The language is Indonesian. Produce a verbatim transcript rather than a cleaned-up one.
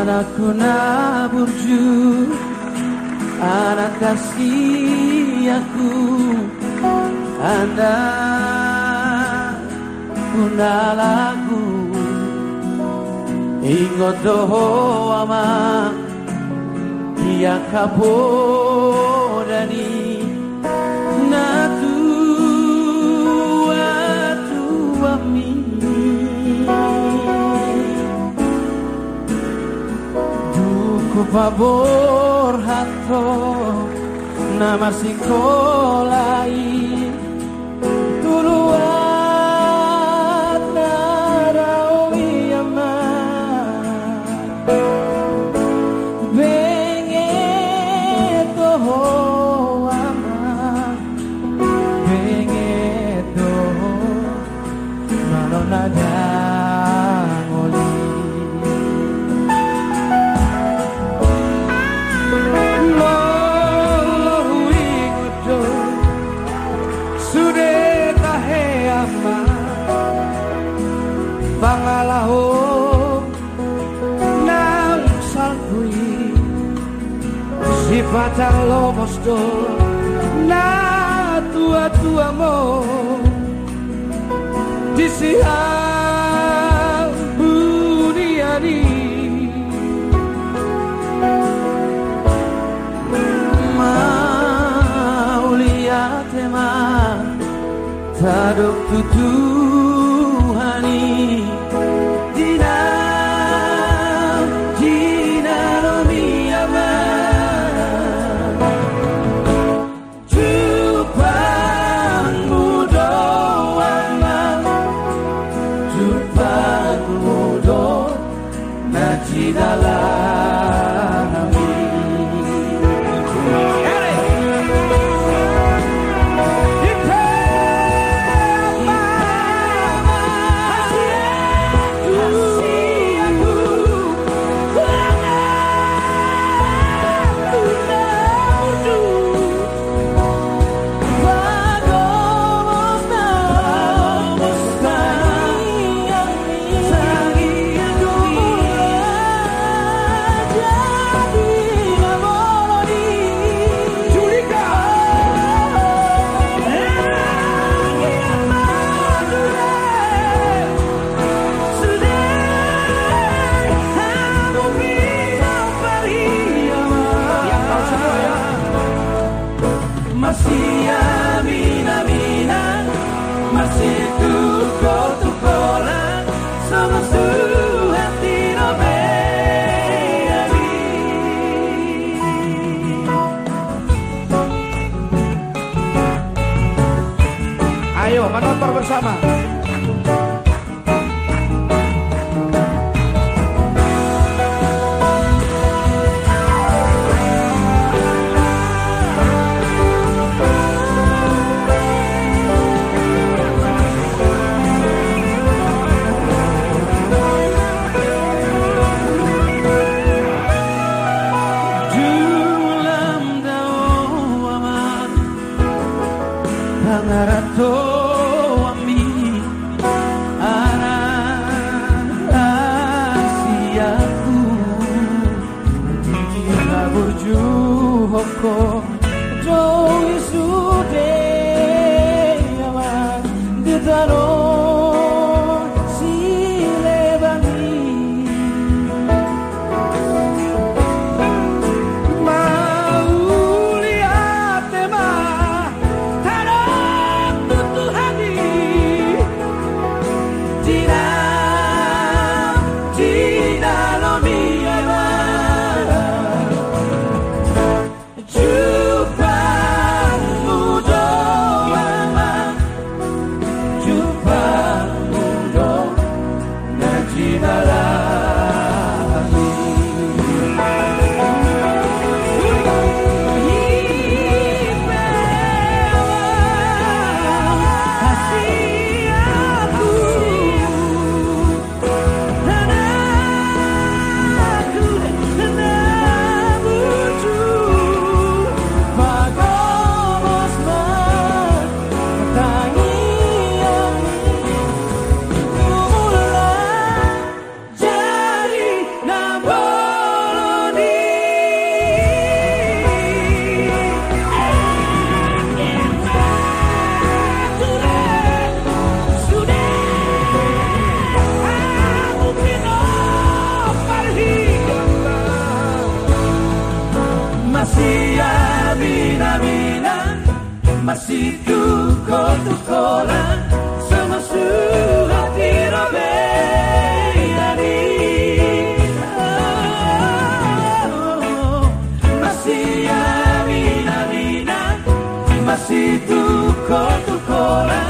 Anakku naburju, anak kasih aku, Anda kuna lagu ingot doho ama dia kapodani natu atu ami duku pabor hato nama sikolai turuat narawi ama bengeto ama bengeto manonada Bangalaho nang salkui sifat lomos do na tua-tua mo di siang buniani mau lihat tema taduk tutuhani masih amina-mina masih tuko-tukolan sama hati nobeari. Ayo menonton bersama. Ngarato ami anak asiaku dia berjuhoko jauh sudah aman ditaro silebani mau lihat tema True. masih mina-mina, masih tuko-tukolan, sama hati robeani. Masih mina-mina, masih tuko-tukolan.